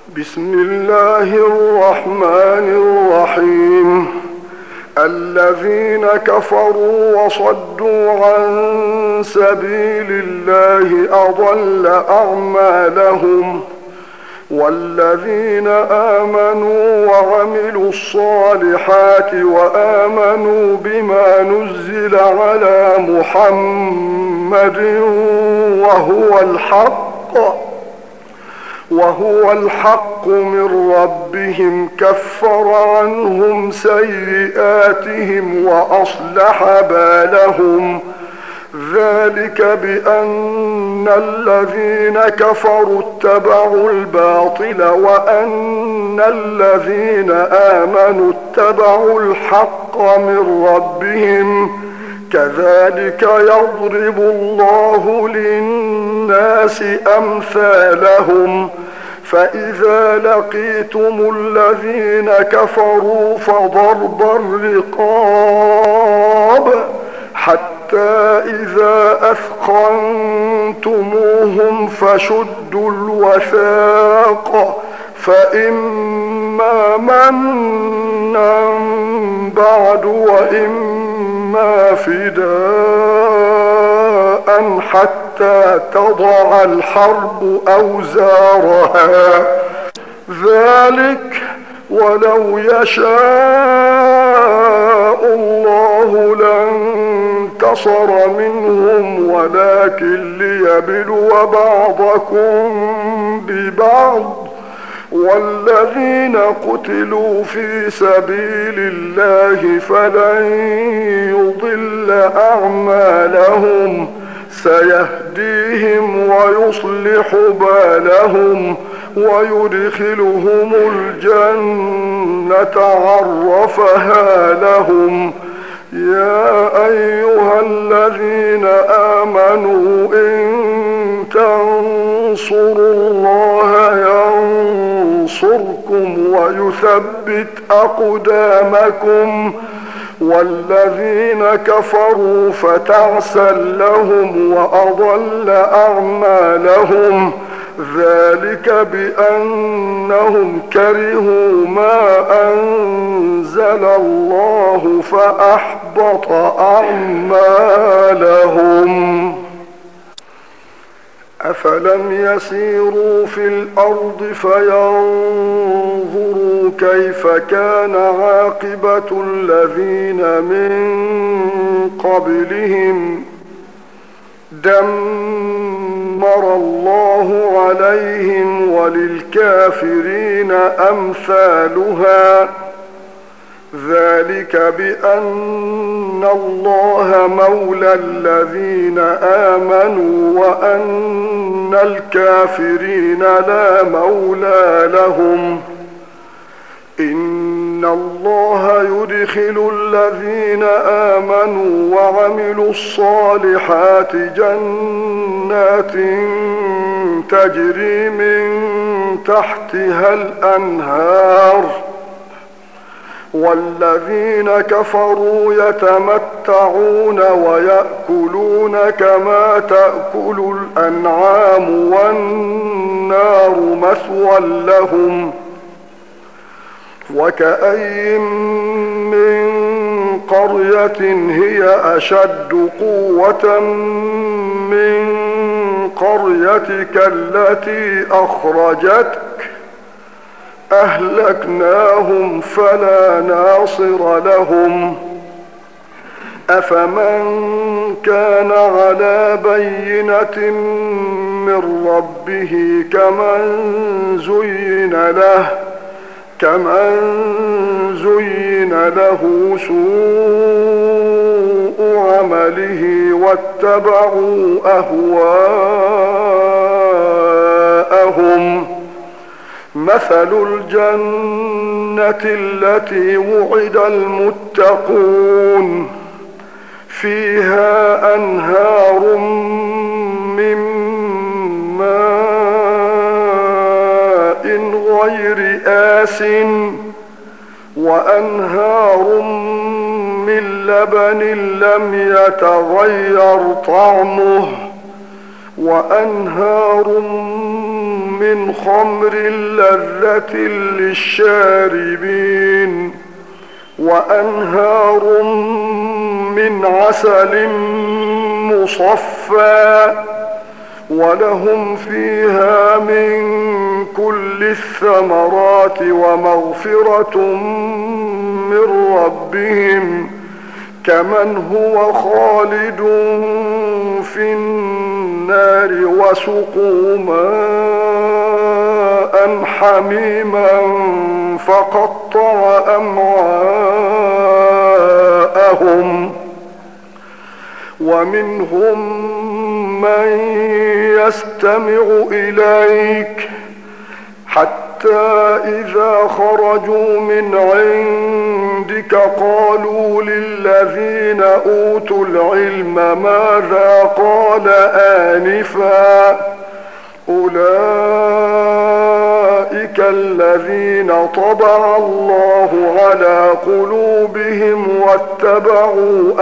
بسم الله الرحمن الرحيم. الذين كفروا وصدوا عن سبيل الله أضل أعمالهم، والذين آمنوا وعملوا الصالحات وآمنوا بما نزل على محمد وهو الحق من ربهم كفر عنهم سيئاتهم وأصلح بالهم. ذلك بأن الذين كفروا اتبعوا الباطل وأن الذين آمنوا اتبعوا الحق من ربهم. كذلك يضرب الله للناس أمثالهم. فإذا لقيتم الذين كفروا فضرب الرقاب حتى إذا أثخنتموهم فشدوا الوثاق، فإما منا بعد وإما فداء حتى تضع الحرب أوزارها. ذلك ولو يشاء الله لانتصر منهم ولكن ليبلو بعضكم ببعض. والذين قتلوا في سبيل الله فلن يضل أعمالهم، سيهديهم ويصلح بالهم ويدخلهم الجنة عرفها لهم. يا أيها الذين آمنوا إن تنصروا الله ينصركم ويثبت أقدامكم. والذين كفروا فتعسا لهم وأضل أعمالهم. ذلك بأنهم كرهوا ما أنزل الله فأحبط أعمالهم. أفلم يسيروا في الأرض فينظروا كيف كان عاقبة الذين من قبلهم. دمر الله عليهم وللكافرين أمثالها. ذلك بأن الله مولى الذين آمنوا وأن الكافرين لا مولى لهم. إن الله يدخل الذين آمنوا وعملوا الصالحات جنات تجري من تحتها الأنهار، والذين كفروا يتمتعون ويأكلون كما تأكل الأنعام والنار مثوى لهم. وكأين من قرية هي أشد قوة من قريتك التي أخرجتك أهلكناهم فلا ناصر لهم. أفمن كان على بينة من ربه كمن زين له سوء عمله واتبعوا أهواءهم. مثل الجنة التي وعد المتقون فيها أنهار من ماء غير آسٍ وأنهار من لبن لم يتغير طعمه وأنهار من خمر لذة للشاربين وأنهار من عسل مصفى ولهم فيها من كل الثمرات ومغفرة من ربهم كمن هو خالد في النار وسقوا ماء حميما فقطع أمعاءهم ومنهم من يستمع إليك حتى إذا خرجوا من عندك قالوا للذين أوتوا العلم ماذا قال آنفا أولئك الذين طبع الله على قلوبهم واتبعوا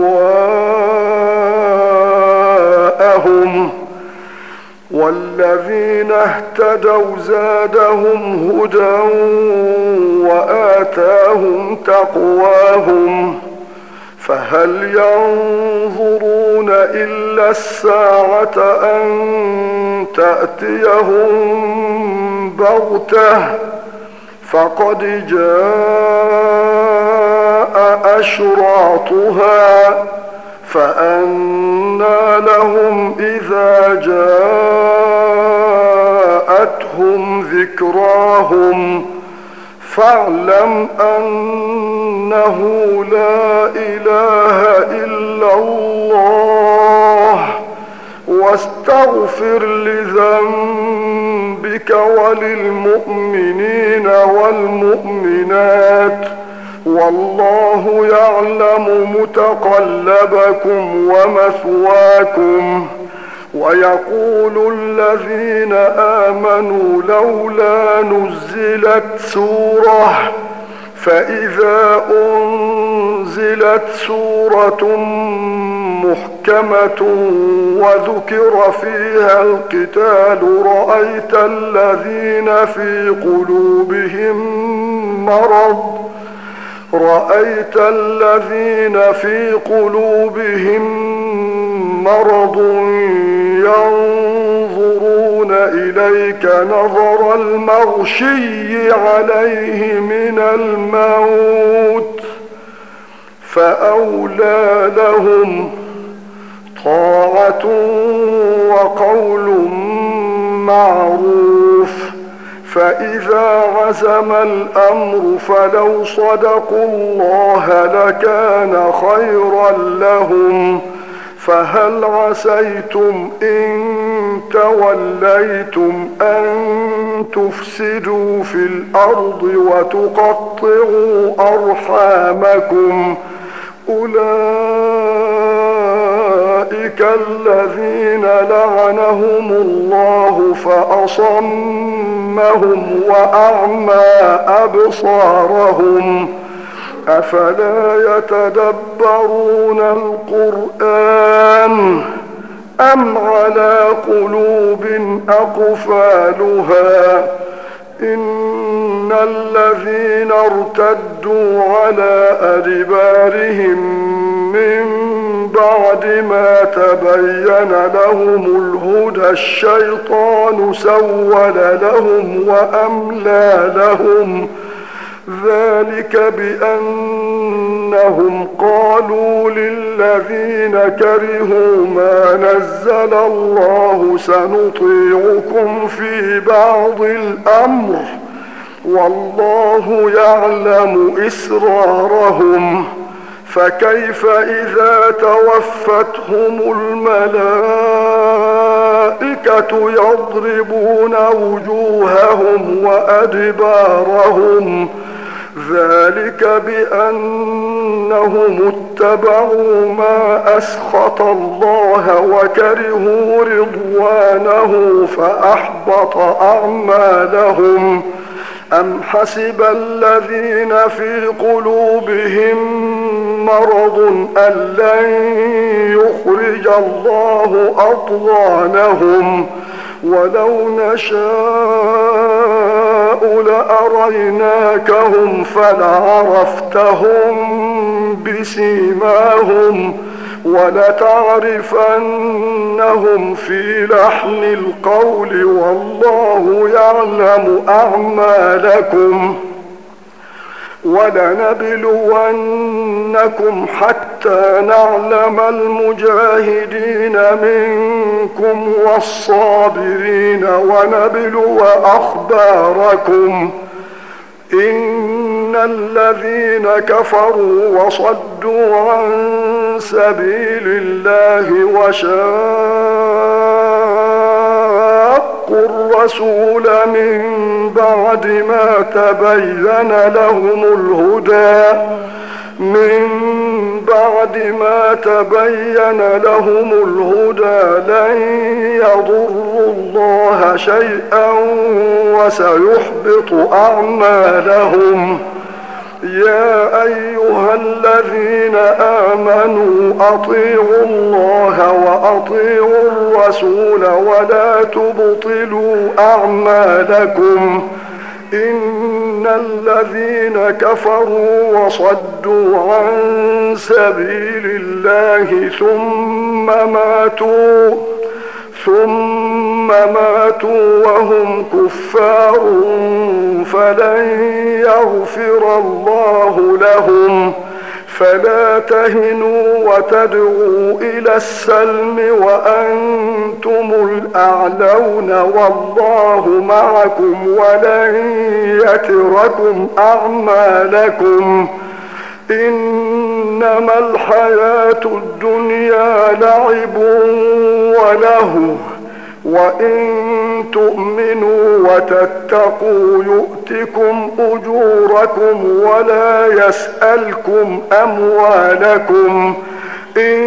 أهواءهم والذين اهتدوا زادهم هدى وآتاهم تقواهم فهل ينظرون إلا الساعة أن تأتيهم بغتة فقد جاء أشراطها فأنى لهم إذا جاءتهم ذكراهم فاعلم أنه لا إله إلا الله واستغفر لذنبك وللمؤمنين والمؤمنات والله يعلم متقلبكم ومثواكم ويقول الذين آمنوا لولا نزلت سورة فإذا أنزلت سورة محكمة وذكر فيها القتال رأيت الذين في قلوبهم مرض ينظرون إليك نظر المغشي عليه من الموت فأولى لهم طاعة وقول معروف فإذا عزم الأمر فلو صدقوا الله لكان خيرا لهم فهل عسيتم إن توليتم أن تفسدوا في الأرض وتقطعوا أرحامكم أولئك الذين لعنهم الله فأصمهم وأعمى أبصارهم أفلا يتدبرون القرآن أم على قلوب أقفالها إن الذين ارتدوا على أدبارهم من بعد ما تبين لهم الهدى الشيطان سول لهم وأملى لهم ذلك بأنهم قالوا للذين كرهوا ما نزل الله سنطيعكم في بعض الأمر والله يعلم إسرارهم فكيف إذا توفتهم الملائكة يضربون وجوههم وأدبارهم ذلك بأنهم اتبعوا ما أسخط الله وكرهوا رضوانه فأحبط أعمالهم أم حسب الذين في قلوبهم مرض أن لن يخرج الله أضغانهم ولو نشاء لأريناكهم فلعرفتهم بسيماهم ولتعرفنهم في لحن القول والله يعلم أعمالكم ولنبلونكم حتى نعلم المجاهدين منكم والصابرين ونبلو أخباركم إن الذين كفروا وصدوا عن سبيل الله وشاقوا الرسول من بعد ما تبين لهم الهدى لن يضروا الله شيئا وسيحبط أعمالهم يا أيها الذين آمنوا أطيعوا الله وأطيعوا الرسول ولا تبطلوا أعمالكم إن الذين كفروا وصدوا عن سبيل الله ثم ماتوا وهم كفار فلن يغفر الله لهم فلا تهنوا وتدعوا إلى السلم وأنتم الأعلون والله معكم ولن يتركم أعمالكم إنما الحياة الدنيا لعب ولهو وإن تؤمنوا وتتقوا يؤتكم أجوركم ولا يسألكم أموالكم إن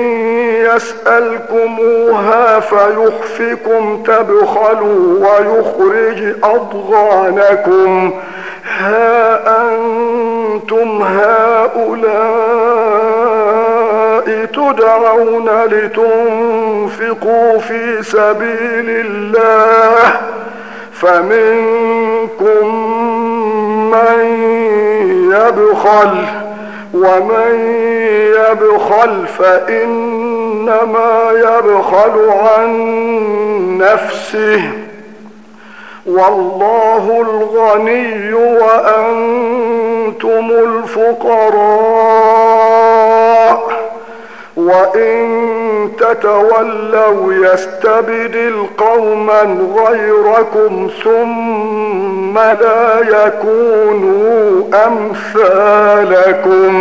يسألكموها فيحفكم تبخلوا ويخرج أضغانكم ها أنتم هؤلاء تدعون لتنفقوا في سبيل الله فمنكم من يبخل ومن يبخل فإنما يبخل عن نفسه والله الغني وأنتم الفقراء وإن تتولوا يستبدل قوما غيركم ثم لا يكونوا أمثالكم